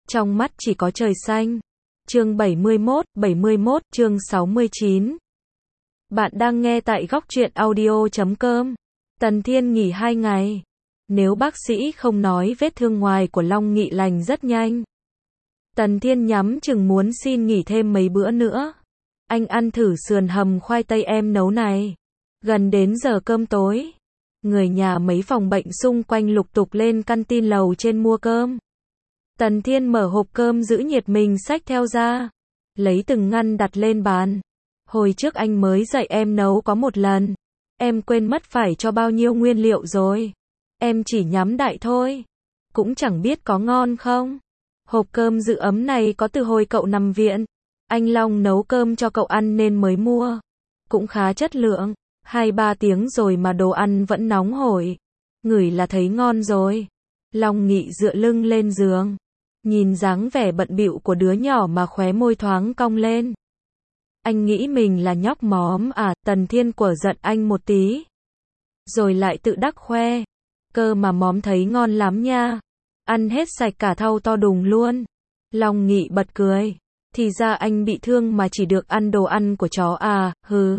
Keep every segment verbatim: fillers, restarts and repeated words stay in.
trong mắt chỉ có trời xanh. Chương bảy mươi mốt, bảy mươi mốt, chương sáu mươi chín. Bạn đang nghe tại góc truyện audio chấm com. Tần Thiên nghỉ hai ngày. Nếu bác sĩ không nói vết thương ngoài của Long Nghị lành rất nhanh. Tần Thiên nhắm chừng muốn xin nghỉ thêm mấy bữa nữa. Anh ăn thử sườn hầm khoai tây em nấu này. Gần đến giờ cơm tối. Người nhà mấy phòng bệnh xung quanh lục tục lên căn tin lầu trên mua cơm. Tần Thiên mở hộp cơm giữ nhiệt mình xách theo ra. Lấy từng ngăn đặt lên bàn. Hồi trước anh mới dạy em nấu có một lần. Em quên mất phải cho bao nhiêu nguyên liệu rồi. Em chỉ nhắm đại thôi. Cũng chẳng biết có ngon không. Hộp cơm giữ ấm này có từ hồi cậu nằm viện. Anh Long nấu cơm cho cậu ăn nên mới mua. Cũng khá chất lượng. Hai ba tiếng rồi mà đồ ăn vẫn nóng hổi. Ngửi là thấy ngon rồi. Long Nghị dựa lưng lên giường. Nhìn dáng vẻ bận bịu của đứa nhỏ mà khóe môi thoáng cong lên. Anh nghĩ mình là nhóc móm à, Tần Thiên quở giận anh một tí. Rồi lại tự đắc khoe. Cơ mà móm thấy ngon lắm nha. Ăn hết sạch cả thau to đùng luôn. Long Nghị bật cười. Thì ra anh bị thương mà chỉ được ăn đồ ăn của chó à, hừ.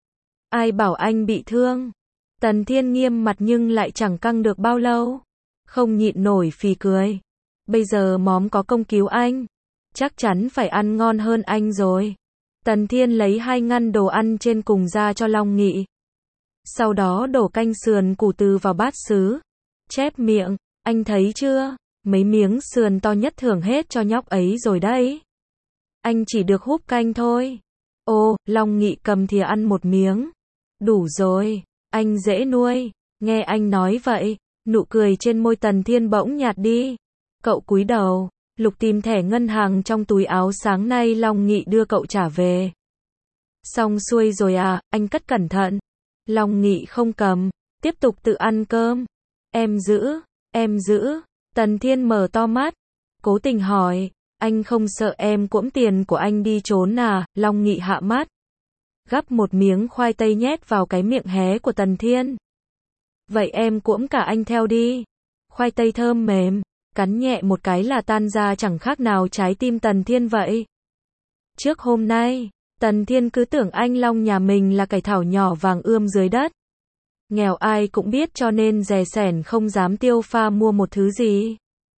Ai bảo anh bị thương? Tần Thiên nghiêm mặt nhưng lại chẳng căng được bao lâu. Không nhịn nổi phì cười. Bây giờ móm có công cứu anh. Chắc chắn phải ăn ngon hơn anh rồi. Tần Thiên lấy hai ngăn đồ ăn trên cùng ra cho Long Nghị. Sau đó đổ canh sườn củ từ vào bát sứ. Chép miệng, anh thấy chưa? Mấy miếng sườn to nhất thưởng hết cho nhóc ấy rồi đấy. Anh chỉ được húp canh thôi. Ô, Long Nghị cầm thìa ăn một miếng. Đủ rồi, anh dễ nuôi. Nghe anh nói vậy, nụ cười trên môi Tần Thiên bỗng nhạt đi. Cậu cúi đầu, lục tìm thẻ ngân hàng trong túi áo sáng nay Long Nghị đưa cậu trả về. Xong xuôi rồi à, anh cất cẩn thận. Long Nghị không cầm, tiếp tục tự ăn cơm. Em giữ, em giữ. Tần Thiên mở to mắt, cố tình hỏi, anh không sợ em cuỗm tiền của anh đi trốn à? Long Nghị hạ mắt, gắp một miếng khoai tây nhét vào cái miệng hé của Tần Thiên. Vậy em cuỗm cả anh theo đi. Khoai tây thơm mềm, cắn nhẹ một cái là tan ra chẳng khác nào trái tim Tần Thiên vậy. Trước hôm nay, Tần Thiên cứ tưởng anh Long nhà mình là cải thảo nhỏ vàng ươm dưới đất. Nghèo ai cũng biết cho nên dè sẻn không dám tiêu pha mua một thứ gì.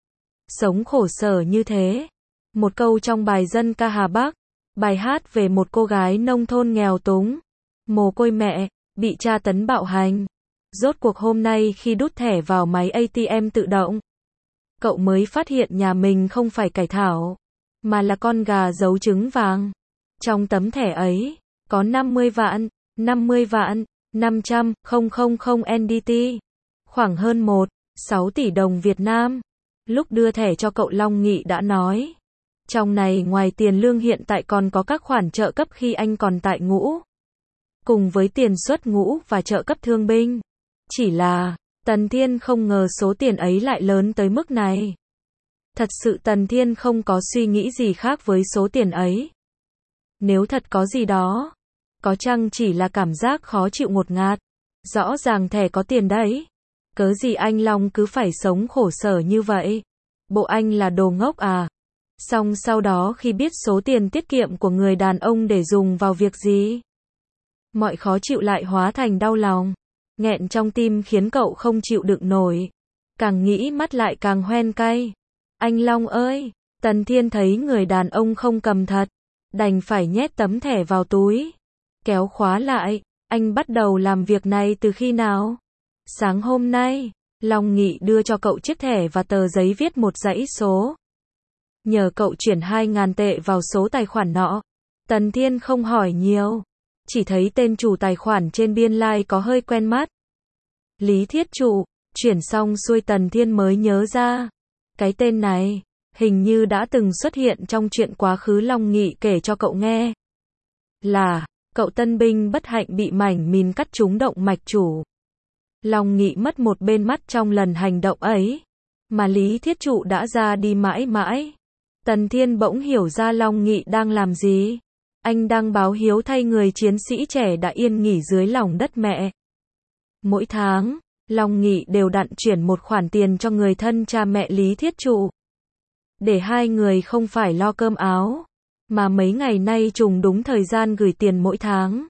Sống khổ sở như thế. Một câu trong bài dân ca Hà Bắc. Bài hát về một cô gái nông thôn nghèo túng. Mồ côi mẹ, bị tra tấn bạo hành. Rốt cuộc hôm nay khi đút thẻ vào máy a tê em tự động. Cậu mới phát hiện nhà mình không phải cải thảo. Mà là con gà giấu trứng vàng. Trong tấm thẻ ấy, có năm mươi vạn, năm mươi vạn, năm trăm nghìn en đê tê. Khoảng hơn một phẩy sáu tỷ đồng Việt Nam. Lúc đưa thẻ cho cậu Long Nghị đã nói. Trong này ngoài tiền lương hiện tại còn có các khoản trợ cấp khi anh còn tại ngũ. Cùng với tiền xuất ngũ và trợ cấp thương binh. Chỉ là, Tần Thiên không ngờ số tiền ấy lại lớn tới mức này. Thật sự Tần Thiên không có suy nghĩ gì khác với số tiền ấy. Nếu thật có gì đó, có chăng chỉ là cảm giác khó chịu ngột ngạt. Rõ ràng thẻ có tiền đấy. Cớ gì anh Long cứ phải sống khổ sở như vậy? Bộ anh là đồ ngốc à? Xong sau đó khi biết số tiền tiết kiệm của người đàn ông để dùng vào việc gì? Mọi khó chịu lại hóa thành đau lòng. Nghẹn trong tim khiến cậu không chịu đựng nổi. Càng nghĩ mắt lại càng hoen cay. Anh Long ơi! Tần Thiên thấy người đàn ông không cầm thật. Đành phải nhét tấm thẻ vào túi. Kéo khóa lại. Anh bắt đầu làm việc này từ khi nào? Sáng hôm nay, Long Nghị đưa cho cậu chiếc thẻ và tờ giấy viết một dãy số. Nhờ cậu chuyển hai ngàn tệ vào số tài khoản nọ. Tần Thiên không hỏi nhiều. Chỉ thấy tên chủ tài khoản trên biên lai có hơi quen mắt. Lý Thiết Trụ. Chuyển xong xuôi Tần Thiên mới nhớ ra. Cái tên này, hình như đã từng xuất hiện trong chuyện quá khứ Long Nghị kể cho cậu nghe. Là, cậu tân binh bất hạnh bị mảnh mìn cắt trúng động mạch chủ. Long Nghị mất một bên mắt trong lần hành động ấy. Mà Lý Thiết Trụ đã ra đi mãi mãi. Tần Thiên bỗng hiểu ra Long Nghị đang làm gì. Anh đang báo hiếu thay người chiến sĩ trẻ đã yên nghỉ dưới lòng đất mẹ. Mỗi tháng, Long Nghị đều đặn chuyển một khoản tiền cho người thân cha mẹ Lý Thiết Trụ. để hai người không phải lo cơm áo, mà mấy ngày nay trùng đúng thời gian gửi tiền mỗi tháng.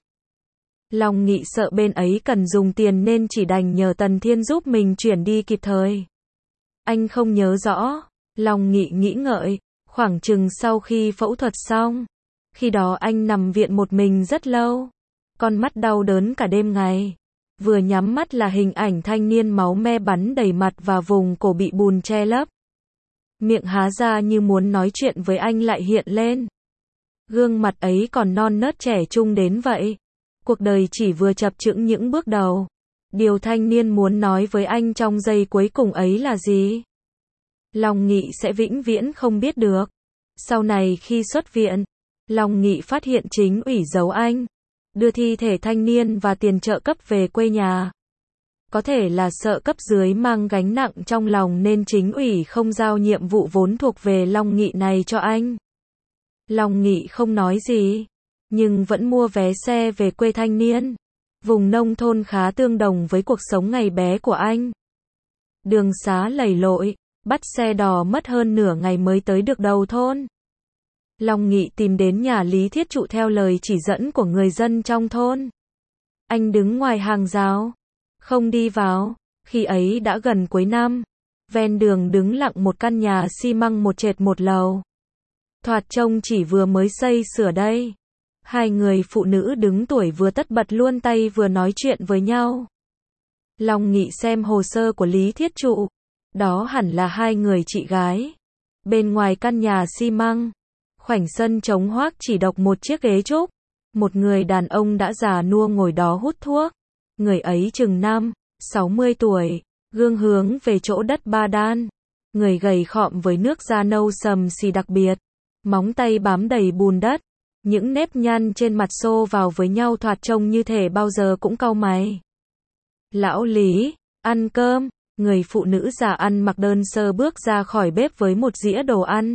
Long Nghị sợ bên ấy cần dùng tiền nên chỉ đành nhờ Tần Thiên giúp mình chuyển đi kịp thời. Anh không nhớ rõ. Long Nghị nghĩ ngợi, khoảng chừng sau khi phẫu thuật xong. Khi đó anh nằm viện một mình rất lâu. Con mắt đau đớn cả đêm ngày. Vừa nhắm mắt là hình ảnh thanh niên máu me bắn đầy mặt và vùng cổ bị bùn che lấp. Miệng há ra như muốn nói chuyện với anh lại hiện lên. Gương mặt ấy còn non nớt trẻ trung đến vậy. Cuộc đời chỉ vừa chập chững những bước đầu. Điều thanh niên muốn nói với anh trong giây cuối cùng ấy là gì? Long Nghị sẽ vĩnh viễn không biết được. Sau này khi xuất viện, Long Nghị phát hiện chính ủy giấu anh, đưa thi thể thanh niên và tiền trợ cấp về quê nhà. Có thể là sợ cấp dưới mang gánh nặng trong lòng nên chính ủy không giao nhiệm vụ vốn thuộc về Long Nghị này cho anh. Long Nghị không nói gì, nhưng vẫn mua vé xe về quê thanh niên. Vùng nông thôn khá tương đồng với cuộc sống ngày bé của anh. Đường xá lầy lội, bắt xe đò mất hơn nửa ngày mới tới được đầu thôn. Long Nghị tìm đến nhà Lý Thiết Trụ theo lời chỉ dẫn của người dân trong thôn. Anh đứng ngoài hàng rào, không đi vào. Khi ấy đã gần cuối năm. Ven đường đứng lặng một căn nhà xi măng một trệt một lầu. Thoạt trông chỉ vừa mới xây sửa đây. Hai người phụ nữ đứng tuổi vừa tất bật luôn tay vừa nói chuyện với nhau. Long Nghị xem hồ sơ của Lý Thiết Trụ. Đó hẳn là hai người chị gái. Bên ngoài căn nhà xi măng, khoảnh sân trống hoác chỉ độc một chiếc ghế trúc. Một người đàn ông đã già nua ngồi đó hút thuốc. Người ấy chừng năm, sáu mươi tuổi, gương hướng về chỗ đất ba đan. Người gầy khọm với nước da nâu sầm xì đặc biệt. Móng tay bám đầy bùn đất. Những nếp nhăn trên mặt xô vào với nhau thoạt trông như thể bao giờ cũng cau mày. Lão Lý, ăn cơm. Người phụ nữ già ăn mặc đơn sơ bước ra khỏi bếp với một dĩa đồ ăn.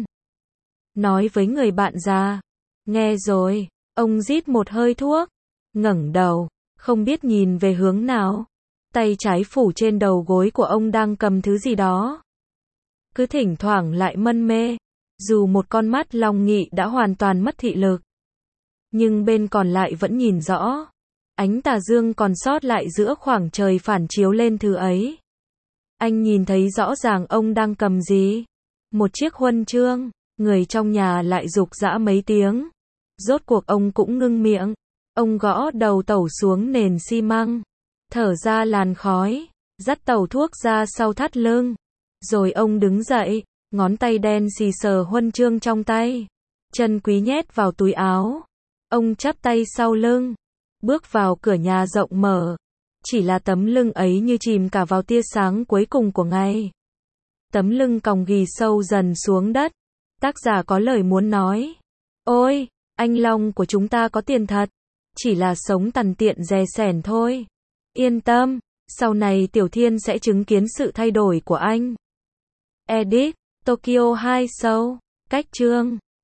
Nói với người bạn già. Nghe rồi, ông rít một hơi thuốc. Ngẩng đầu, không biết nhìn về hướng nào. Tay trái phủ trên đầu gối của ông đang cầm thứ gì đó. Cứ thỉnh thoảng lại mân mê. Dù một con mắt Long Nghị đã hoàn toàn mất thị lực, nhưng bên còn lại vẫn nhìn rõ. Ánh tà dương còn sót lại giữa khoảng trời phản chiếu lên thứ ấy. Anh nhìn thấy rõ ràng ông đang cầm gì. Một chiếc huân chương. Người trong nhà lại rục rã mấy tiếng. Rốt cuộc ông cũng ngưng miệng. Ông gõ đầu tẩu xuống nền xi măng. Thở ra làn khói. Dắt tẩu thuốc ra sau thắt lưng. Rồi ông đứng dậy. Ngón tay đen xì sờ huân chương trong tay. Chân quý nhét vào túi áo. Ông chắp tay sau lưng. Bước vào cửa nhà rộng mở. Chỉ là tấm lưng ấy như chìm cả vào tia sáng cuối cùng của ngày. Tấm lưng còng ghì sâu dần xuống đất. Tác giả có lời muốn nói. Ôi, anh Long của chúng ta có tiền thật. Chỉ là sống tằn tiện dè sẻn thôi. Yên tâm, sau này Tiểu Thiên sẽ chứng kiến sự thay đổi của anh. Edit, Tokyo hai Show, cách chương.